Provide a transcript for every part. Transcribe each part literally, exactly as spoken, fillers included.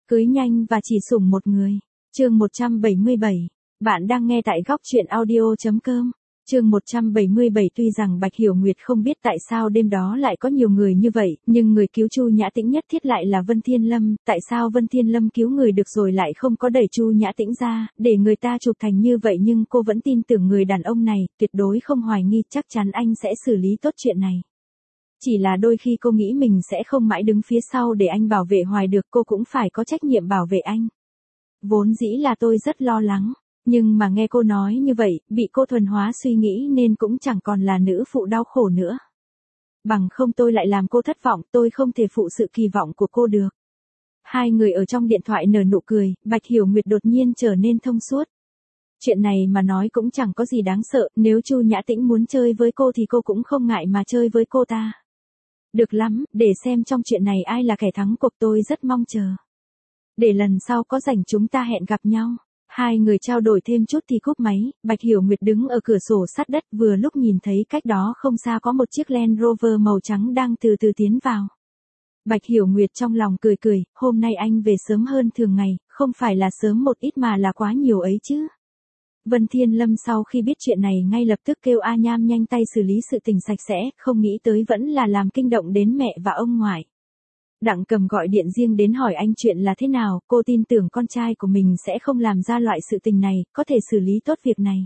Cưới nhanh và chỉ sủng một người. Chương một trăm bảy mươi bảy. Bạn đang nghe tại góc truyện audio chấm com. Chương một trăm bảy mươi bảy. Tuy rằng Bạch Hiểu Nguyệt không biết tại sao đêm đó lại có nhiều người như vậy, nhưng người cứu Chu Nhã Tĩnh nhất thiết lại là Vân Thiên Lâm. Tại sao Vân Thiên Lâm cứu người được rồi lại không có đẩy Chu Nhã Tĩnh ra, để người ta chụp thành như vậy, nhưng cô vẫn tin tưởng người đàn ông này, tuyệt đối không hoài nghi, chắc chắn anh sẽ xử lý tốt chuyện này. Chỉ là đôi khi cô nghĩ mình sẽ không mãi đứng phía sau để anh bảo vệ hoài được, cô cũng phải có trách nhiệm bảo vệ anh. Vốn dĩ là tôi rất lo lắng, nhưng mà nghe cô nói như vậy, bị cô thuần hóa suy nghĩ nên cũng chẳng còn là nữ phụ đau khổ nữa. Bằng không tôi lại làm cô thất vọng, tôi không thể phụ sự kỳ vọng của cô được. Hai người ở trong điện thoại nở nụ cười, Bạch Hiểu Nguyệt đột nhiên trở nên thông suốt. Chuyện này mà nói cũng chẳng có gì đáng sợ, nếu Chu Nhã Tĩnh muốn chơi với cô thì cô cũng không ngại mà chơi với cô ta. Được lắm, để xem trong chuyện này ai là kẻ thắng cuộc, tôi rất mong chờ. Để lần sau có rảnh chúng ta hẹn gặp nhau. Hai người trao đổi thêm chút thì cúp máy, Bạch Hiểu Nguyệt đứng ở cửa sổ sát đất, vừa lúc nhìn thấy cách đó không xa có một chiếc Land Rover màu trắng đang từ từ tiến vào. Bạch Hiểu Nguyệt trong lòng cười cười, hôm nay anh về sớm hơn thường ngày, không phải là sớm một ít mà là quá nhiều ấy chứ. Vân Thiên Lâm sau khi biết chuyện này ngay lập tức kêu A Nham nhanh tay xử lý sự tình sạch sẽ, không nghĩ tới vẫn là làm kinh động đến mẹ và ông ngoại. Đặng Cầm gọi điện riêng đến hỏi anh chuyện là thế nào, cô tin tưởng con trai của mình sẽ không làm ra loại sự tình này, có thể xử lý tốt việc này.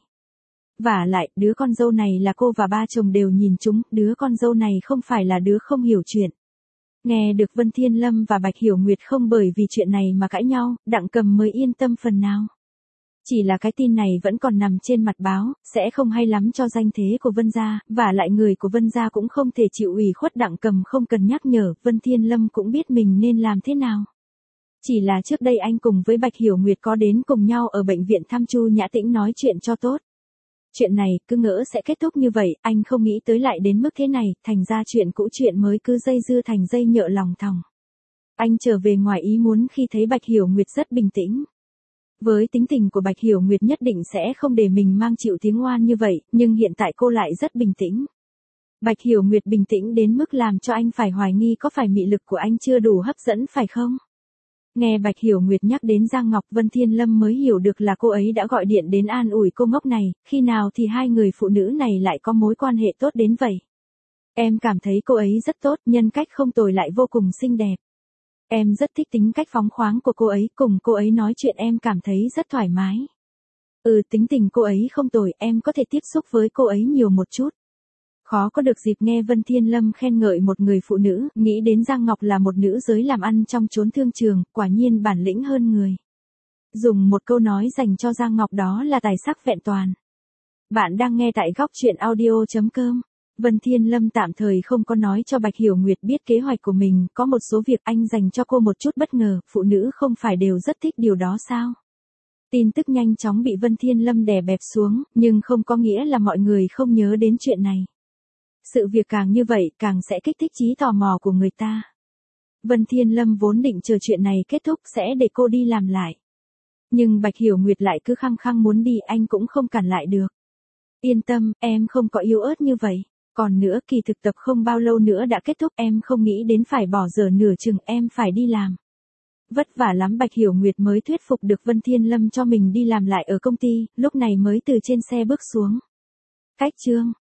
Vả lại, đứa con dâu này là cô và ba chồng đều nhìn chúng, đứa con dâu này không phải là đứa không hiểu chuyện. Nghe được Vân Thiên Lâm và Bạch Hiểu Nguyệt không bởi vì chuyện này mà cãi nhau, Đặng Cầm mới yên tâm phần nào. Chỉ là cái tin này vẫn còn nằm trên mặt báo, sẽ không hay lắm cho danh thế của Vân gia, và lại người của Vân gia cũng không thể chịu ủy khuất. Đặng Cầm không cần nhắc nhở, Vân Thiên Lâm cũng biết mình nên làm thế nào. Chỉ là trước đây anh cùng với Bạch Hiểu Nguyệt có đến cùng nhau ở bệnh viện thăm Chu Nhã Tĩnh nói chuyện cho tốt. Chuyện này cứ ngỡ sẽ kết thúc như vậy, anh không nghĩ tới lại đến mức thế này, thành ra chuyện cũ chuyện mới cứ dây dưa thành dây nhợ lòng thòng. Anh trở về ngoài ý muốn khi thấy Bạch Hiểu Nguyệt rất bình tĩnh. Với tính tình của Bạch Hiểu Nguyệt nhất định sẽ không để mình mang chịu tiếng oan như vậy, nhưng hiện tại cô lại rất bình tĩnh. Bạch Hiểu Nguyệt bình tĩnh đến mức làm cho anh phải hoài nghi có phải mị lực của anh chưa đủ hấp dẫn phải không? Nghe Bạch Hiểu Nguyệt nhắc đến Giang Ngọc, Vân Thiên Lâm mới hiểu được là cô ấy đã gọi điện đến an ủi cô ngốc này, khi nào thì hai người phụ nữ này lại có mối quan hệ tốt đến vậy. Em cảm thấy cô ấy rất tốt, nhân cách không tồi lại vô cùng xinh đẹp. Em rất thích tính cách phóng khoáng của cô ấy, cùng cô ấy nói chuyện em cảm thấy rất thoải mái. Ừ, tính tình cô ấy không tồi, em có thể tiếp xúc với cô ấy nhiều một chút. Khó có được dịp nghe Vân Thiên Lâm khen ngợi một người phụ nữ, nghĩ đến Giang Ngọc là một nữ giới làm ăn trong chốn thương trường, quả nhiên bản lĩnh hơn người. Dùng một câu nói dành cho Giang Ngọc đó là tài sắc vẹn toàn. Bạn đang nghe tại góc truyện audio chấm com. Vân Thiên Lâm tạm thời không có nói cho Bạch Hiểu Nguyệt biết kế hoạch của mình, có một số việc anh dành cho cô một chút bất ngờ, phụ nữ không phải đều rất thích điều đó sao? Tin tức nhanh chóng bị Vân Thiên Lâm đè bẹp xuống, nhưng không có nghĩa là mọi người không nhớ đến chuyện này. Sự việc càng như vậy càng sẽ kích thích trí tò mò của người ta. Vân Thiên Lâm vốn định chờ chuyện này kết thúc sẽ để cô đi làm lại. Nhưng Bạch Hiểu Nguyệt lại cứ khăng khăng muốn đi, anh cũng không cản lại được. Yên tâm, em không có yếu ớt như vậy. Còn nữa, kỳ thực tập không bao lâu nữa đã kết thúc, em không nghĩ đến phải bỏ giờ nửa chừng, em phải đi làm. Vất vả lắm Bạch Hiểu Nguyệt mới thuyết phục được Vân Thiên Lâm cho mình đi làm lại ở công ty, lúc này mới từ trên xe bước xuống. Cách chương